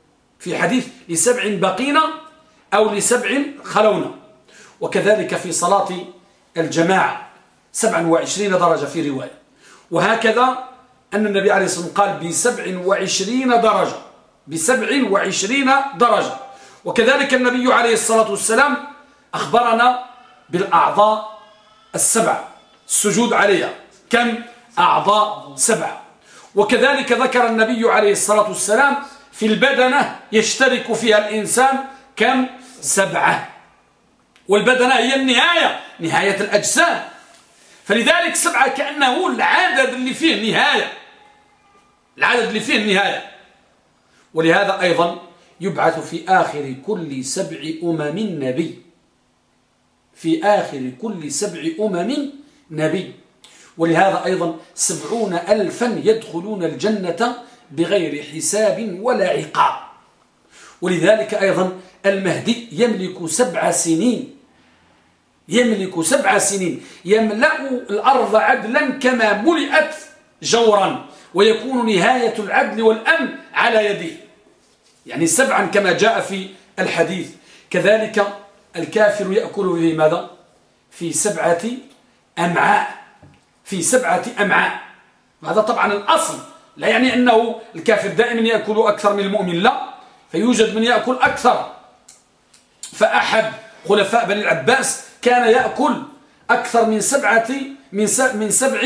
في حديث ل7 بقينا أو ل7 خلونا. وكذلك في صلاة الجماعة 27 درجة في رواية. وهكذا أن النبي عليه الصلاة والسلام قال ب27 درجة، ب27 درجة. وكذلك النبي عليه الصلاة والسلام أخبرنا بالأعضاء السبع السجود عليها، كم؟ أعضاء 7. وكذلك ذكر النبي عليه الصلاة والسلام في البدنة يشترك فيها الإنسان كم؟ 7. والبدنة هي النهاية، نهاية الأجسام، فلذلك 7 كأنه العدد اللي فيه النهاية، العدد اللي فيه النهاية. ولهذا أيضا يبعث في آخر كل 7 نبي، في آخر كل 7 نبي. ولهذا أيضا 70,000 يدخلون الجنة بغير حساب ولا عقاب. ولذلك أيضا المهدي يملك 7 سنين، يملك 7 سنين يملأ الأرض عدلا كما ملئت جورا، ويكون نهاية العدل والأمن على يديه، يعني 7 كما جاء في الحديث. كذلك الكافر يأكل في ماذا؟ في 7 أمعاء، في 7 أمعاء. هذا طبعا الأصل، لا يعني أنه الكافر دائما يأكل أكثر من المؤمن، لا، فيوجد من يأكل أكثر. فأحد خلفاء بني العباس كان يأكل أكثر من 7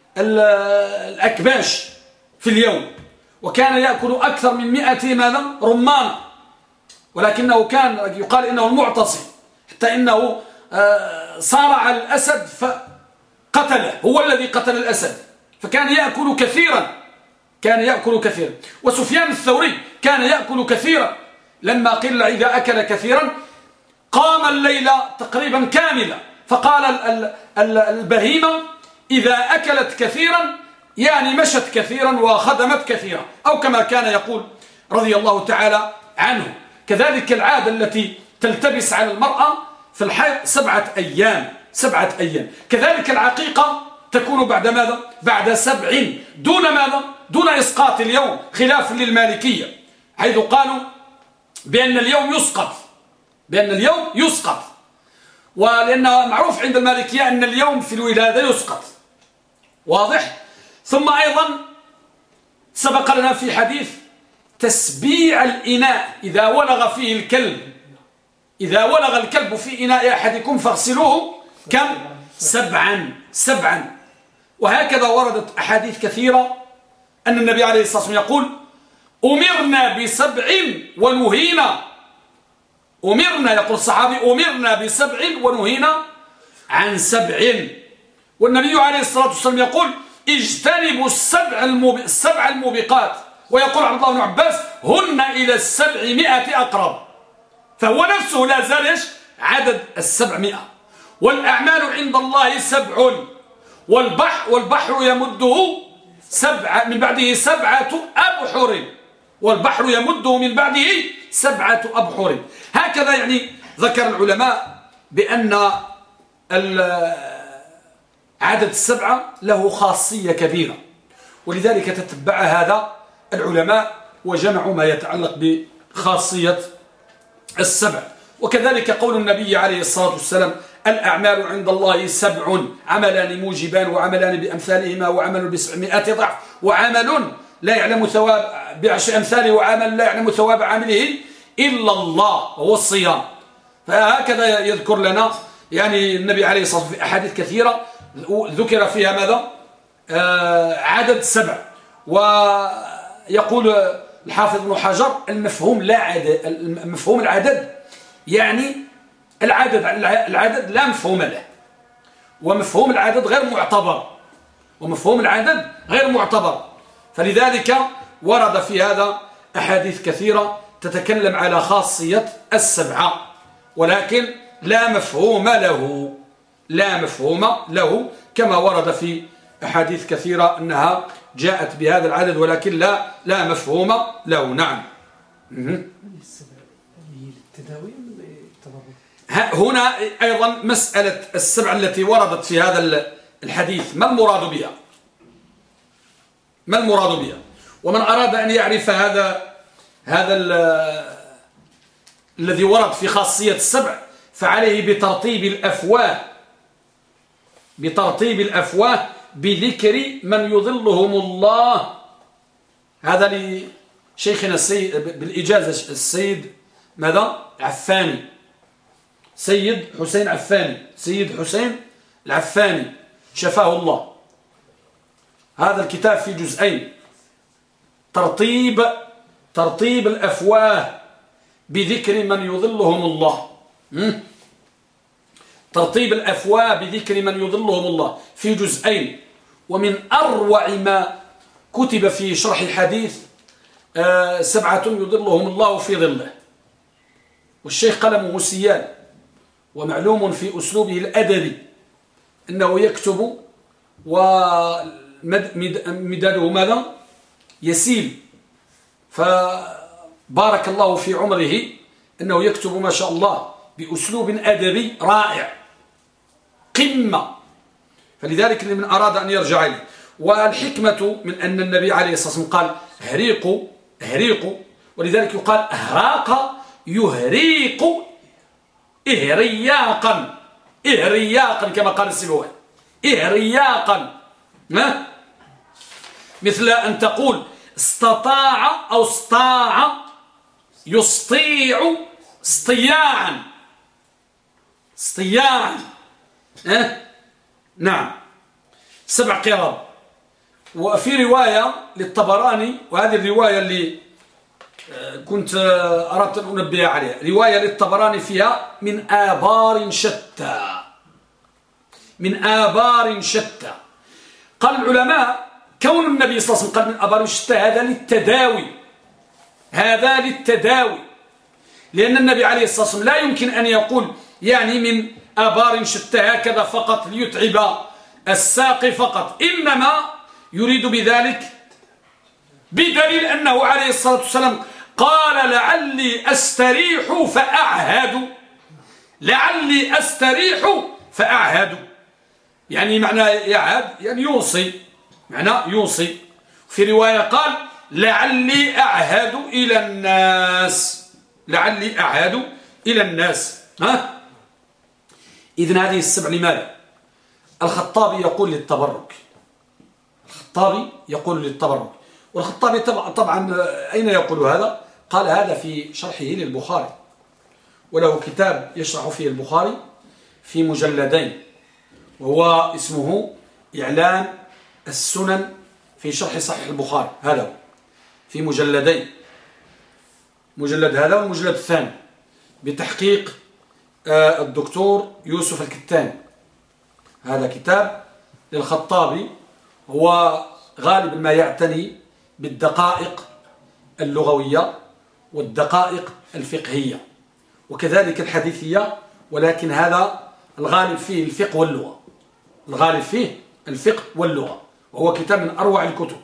الأكباش في اليوم، وكان يأكل أكثر من 100 ماذا؟ رمان. ولكنه كان يقال إنه المعتصم، حتى إنه صارع الأسد فقتله، هو الذي قتل الأسد، فكان يأكل كثيرا، كان يأكل كثيرا. وسفيان الثوري كان يأكل كثيرا، لما قيل إذا أكل كثيرا قام الليل تقريبا كاملا، فقال البهيمة إذا أكلت كثيرا يعني مشت كثيرا وخدمت كثيرا، أو كما كان يقول رضي الله تعالى عنه. كذلك العادة التي تلتبس على المرأة في الحيض 7 أيام، 7 أيام. كذلك العقيقة تكون بعد ماذا؟ بعد 7، دون ماذا؟ دون إسقاط اليوم، خلافا للمالكية حيث قالوا بأن اليوم يسقط، بأن اليوم يسقط، ولأن معروف عند المالكية أن اليوم في الولادة يسقط، واضح؟ ثم أيضا سبق لنا في حديث تسبيع الإناء إذا ولغ فيه الكلب، إذا ولغ الكلب في إناء أحدكم فاغسلوه كم؟ 7. وهكذا وردت أحاديث كثيرة أن النبي عليه الصلاة والسلام يقول أمرنا ب7 ونهينا، أمرنا، يقول الصحابي أمرنا ب7 ونهينا عن 7. والنبي عليه الصلاة والسلام يقول اجتنبوا السبع الموبقات، ويقول عبد الله بن عباس هن إلى 700 أقرب، فهو نفسه لا زال عدد 700. والأعمال عند الله 7، والبحر يمده 7 من بعده 7 أبحر، والبحر يمده من بعده 7 أبحر. هكذا يعني ذكر العلماء بأن عدد 7 له خاصية كبيرة، ولذلك تتبع هذا العلماء وجمعوا ما يتعلق بخاصية 7. وكذلك قول النبي عليه الصلاة والسلام الأعمال عند الله 7، عملان موجبان وعملان بأمثالهما وعمل ب700 ضعف، وعمل لا يعلم ثواب ب10 أمثاله، وعمل لا يعلم ثواب عامله إلا الله، وهو الصيام. فهكذا يذكر لنا يعني النبي عليه الصلاة والسلام في أحاديث كثيرة ذكر فيها ماذا؟ عدد 7. ويقول الحافظ ابن حجر المفهوم لا عدد، مفهوم العدد يعني العدد لا مفهوم له، ومفهوم العدد غير معتبر، ومفهوم العدد غير معتبر. فلذلك ورد في هذا أحاديث كثيرة تتكلم على خاصية 7، ولكن لا مفهوم له، لا مفهوم له، كما ورد في أحاديث كثيرة أنها جاءت بهذا العدد ولكن لا مفهوم له. نعم. هنا أيضا مسألة 7 التي وردت في هذا الحديث، ما المراد بها؟ ما المراد بها؟ ومن أراد أن يعرف هذا الذي ورد في خاصية السبع فعليه بترتيب الأفواه بذكر من يظلهم الله. هذا لشيخنا السيد بالإجازة السيد ماذا؟ عفاني، سيد حسين عفاني، سيد حسين العفاني شفاه الله. هذا الكتاب في جزئين، ترتيب الأفواه بذكر من يظلهم الله. ترتيب الأفواه بذكر من يظلهم الله في جزئين. ومن أروع ما كتب في شرح الحديث 7 يظلهم الله في ظله. والشيخ قلمه سيال، ومعلوم في أسلوبه الأدبي أنه يكتب ومداده ماذا؟ يسيل. فبارك الله في عمره أنه يكتب ما شاء الله بأسلوب أدبي رائع قمة. فلذلك من أراد أن يرجع إليه. والحكمة من أن النبي عليه الصلاة والسلام قال اهريقوا، ولذلك يقال أهراق يهريق إهرياقا كما قال السبوي إهرياقا. مثل أن تقول استطاع أو استطاع يستطيع استياعا. نعم 7 قراب. وفي رواية للطبراني، وهذه الرواية اللي كنت أردت أن أنبه عليها، رواية للطبراني فيها من آبار شتى. قال العلماء كون النبي صلى الله عليه وسلم قال من آبار شتى هذا للتداوي، لأن النبي عليه الصلاة والسلام لا يمكن أن يقول يعني من آبار شتى هكذا فقط ليتعب الساقي فقط، إنما يريد بذلك بدليل أنه عليه الصلاة والسلام قال لعلي أستريح فأعهد، يعني معنى يعهد يعني يوصي، معنى يوصي. في رواية قال لعلي أعهد إلى الناس. إذن هذه السبع لماذا؟ الخطابي يقول للتبرك. والخطابي طبعا أين يقول هذا؟ قال هذا في شرحه للبخاري، وله كتاب يشرح فيه البخاري في مجلدين، وهو اسمه إعلان السنن في شرح صحيح البخاري. هذا هو في مجلدين، مجلد هذا والمجلد الثاني بتحقيق الدكتور يوسف الكتاني. هذا كتاب للخطابي، هو غالبا ما يعتني بالدقائق اللغوية والدقائق الفقهية وكذلك الحديثية، ولكن هذا الغالب فيه الفقه واللغة، وهو كتاب من أروع الكتب.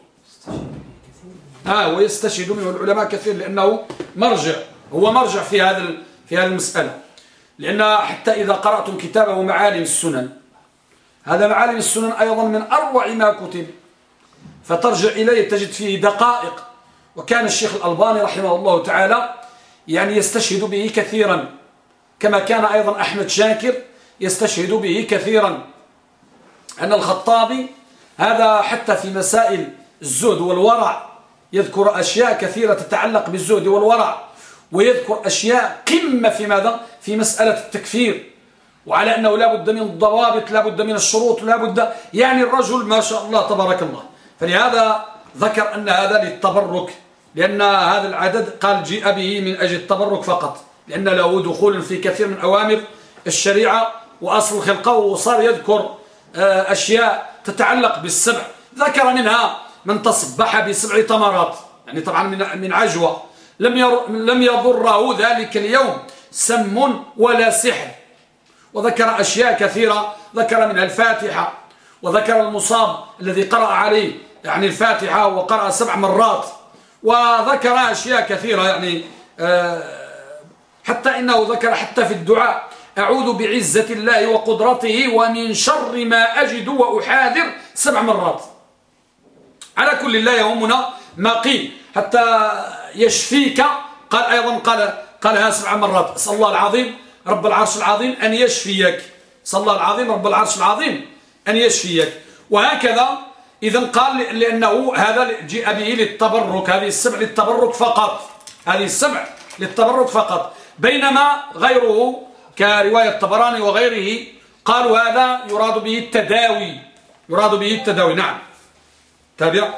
ويستشهد منه العلماء كثير، لأنه هو مرجع في هذه المسألة. لأن حتى إذا قرأتم كتابه معالم السنن، هذا معالم السنن أيضا من أروع ما كتب، فترجع إليه تجد فيه دقائق. وكان الشيخ الألباني رحمه الله تعالى يعني يستشهد به كثيرا، كما كان أيضا أحمد شاكر يستشهد به كثيرا. أن الخطابي هذا حتى في مسائل الزهد والورع يذكر أشياء كثيرة تتعلق بالزهد والورع، ويذكر أشياء قمة في ماذا؟ في مسألة التكفير، وعلى أنه لا بد من الضوابط، لا بد من الشروط، لا بد، يعني الرجل ما شاء الله تبارك الله. فلهذا ذكر أن هذا للتبرك، لأن هذا العدد قال جيء به من أجل التبرك فقط، لأن له دخول في كثير من أوامر الشريعة وأصل الخلقة، وصار يذكر أشياء تتعلق بالسبع. ذكر منها من تصبح ب7 تمرات، يعني طبعا من عجوة لم يضره ذلك اليوم سم ولا سحر. وذكر أشياء كثيرة، ذكر منها الفاتحة، وذكر المصاب الذي قرأ عليه يعني الفاتحة وقرأ 7 مرات، وذكر أشياء كثيرة يعني حتى إنه ذكر حتى في الدعاء أعوذ بعزة الله وقدرته ومن شر ما أجد وأحاذر 7 مرات. على كل لا يهمنا ما قيل، حتى يشفيك، قال أيضا قالها 7 مرات. أسأل الله العظيم رب العرش العظيم أن يشفيك، أسأل الله العظيم رب العرش العظيم أن يشفيك. وهكذا إذا قال لأنه هذا جاء به للتبرك، هذه السبع للتبرك فقط، هذه السبع للتبرك فقط. بينما غيره كرواية الطبراني وغيره قالوا هذا يراد به التداوي، يراد به التداوي. نعم تابع.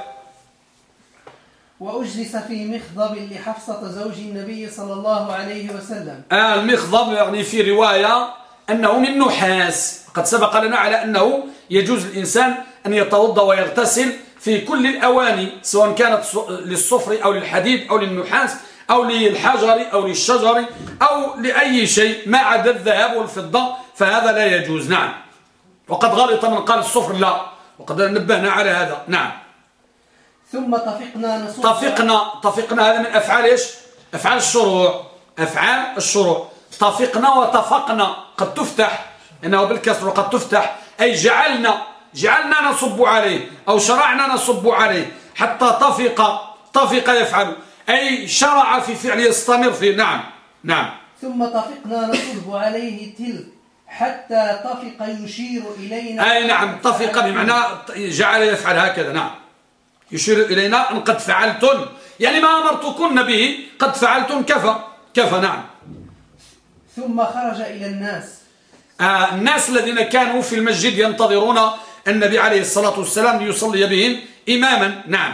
وأجلس في مخضب لحفصة زوج النبي صلى الله عليه وسلم. المخضب يعني في رواية أنه من نحاس. قد سبق لنا على أنه يجوز الإنسان أن يتوضأ ويغتسل في كل الأواني، سواء كانت للصفر أو للحديد أو للنحاس أو للحجر أو للشجر أو لأي شيء ما عدا الذهب والفضة، فهذا لا يجوز. نعم. وقد غلط من قال الصفر لا، وقد نبهنا على هذا. نعم. ثم طفقنا نصب. طفقنا هذا من أفعال إيش؟ أفعال الشروع، أفعال الشروع. طفقنا وطفقنا قد تفتح إنه بالكسر، وقد تفتح أي جعلنا نصب عليه أو شرعنا نصب عليه حتى طفق يفعل، أي شرع في فعل يستمر فيه. نعم نعم. ثم طفقنا نصب عليه تلك حتى طفق يشير إلينا. أي نعم، طفق بمعنى جعل يفعل هكذا. نعم، يشير إلينا أن قد فعلتن، يعني ما أمرتكن به قد فعلتن، كفى. نعم. ثم خرج إلى الناس. الناس الذين كانوا في المسجد ينتظرون النبي عليه الصلاة والسلام ليصلي بهم إماما. نعم.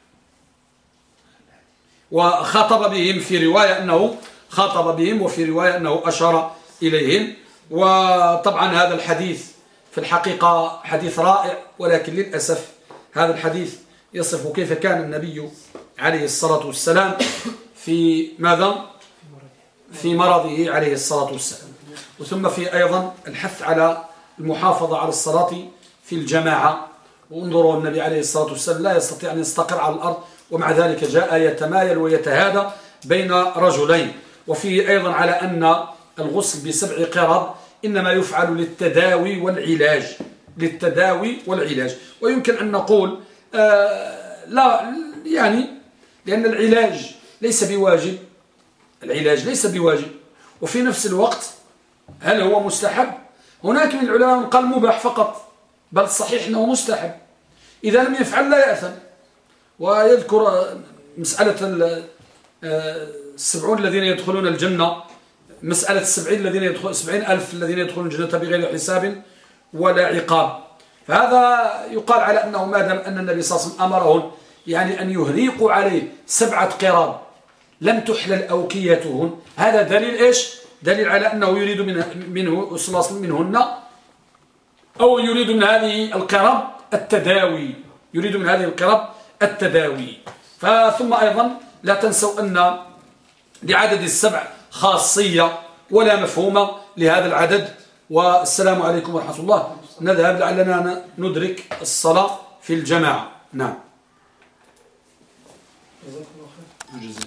وخاطب بهم في رواية أنه خاطب بهم، وفي رواية أنه أشار إليهم. وطبعا هذا الحديث في الحقيقة حديث رائع، ولكن للأسف هذا الحديث يصف كيف كان النبي عليه الصلاة والسلام في ماذا؟ في مرضه عليه الصلاة والسلام. وثم في أيضا الحث على المحافظة على الصلاة في الجماعة. وانظروا النبي عليه الصلاة والسلام لا يستطيع أن يستقر على الأرض، ومع ذلك جاء يتمايل ويتهادى بين رجلين. وفيه أيضا على أن الغسل ب7 قرب إنما يفعل للتداوي والعلاج. ويمكن أن نقول لا، يعني لأن العلاج ليس بواجب، وفي نفس الوقت هل هو مستحب؟ هناك من العلماء قال مباح فقط، بل الصحيح أنه مستحب إذا لم يفعل لا يأثم. ويذكر مسألة 70 الذين يدخلون الجنة، مسألة 70,000 الذين يدخلون الجنة بغير حساب ولا عقاب. فهذا يقال على أنه ما دام أن النبي صلى الله عليه وسلم أمرهم يعني أن يهريقوا عليه 7 قراب لم تحلل أوكيتهن، هذا دليل إيش؟ دليل على أنه يريد منه صلى الله عليه وسلم منهن، أو يريد من هذه القرب التداوي. ثم أيضا لا تنسوا أن لعدد 7 خاصية ولا مفهومة لهذا العدد. والسلام عليكم ورحمة الله. نذهب لعلنا ندرك الصلاة في الجماعة. نعم.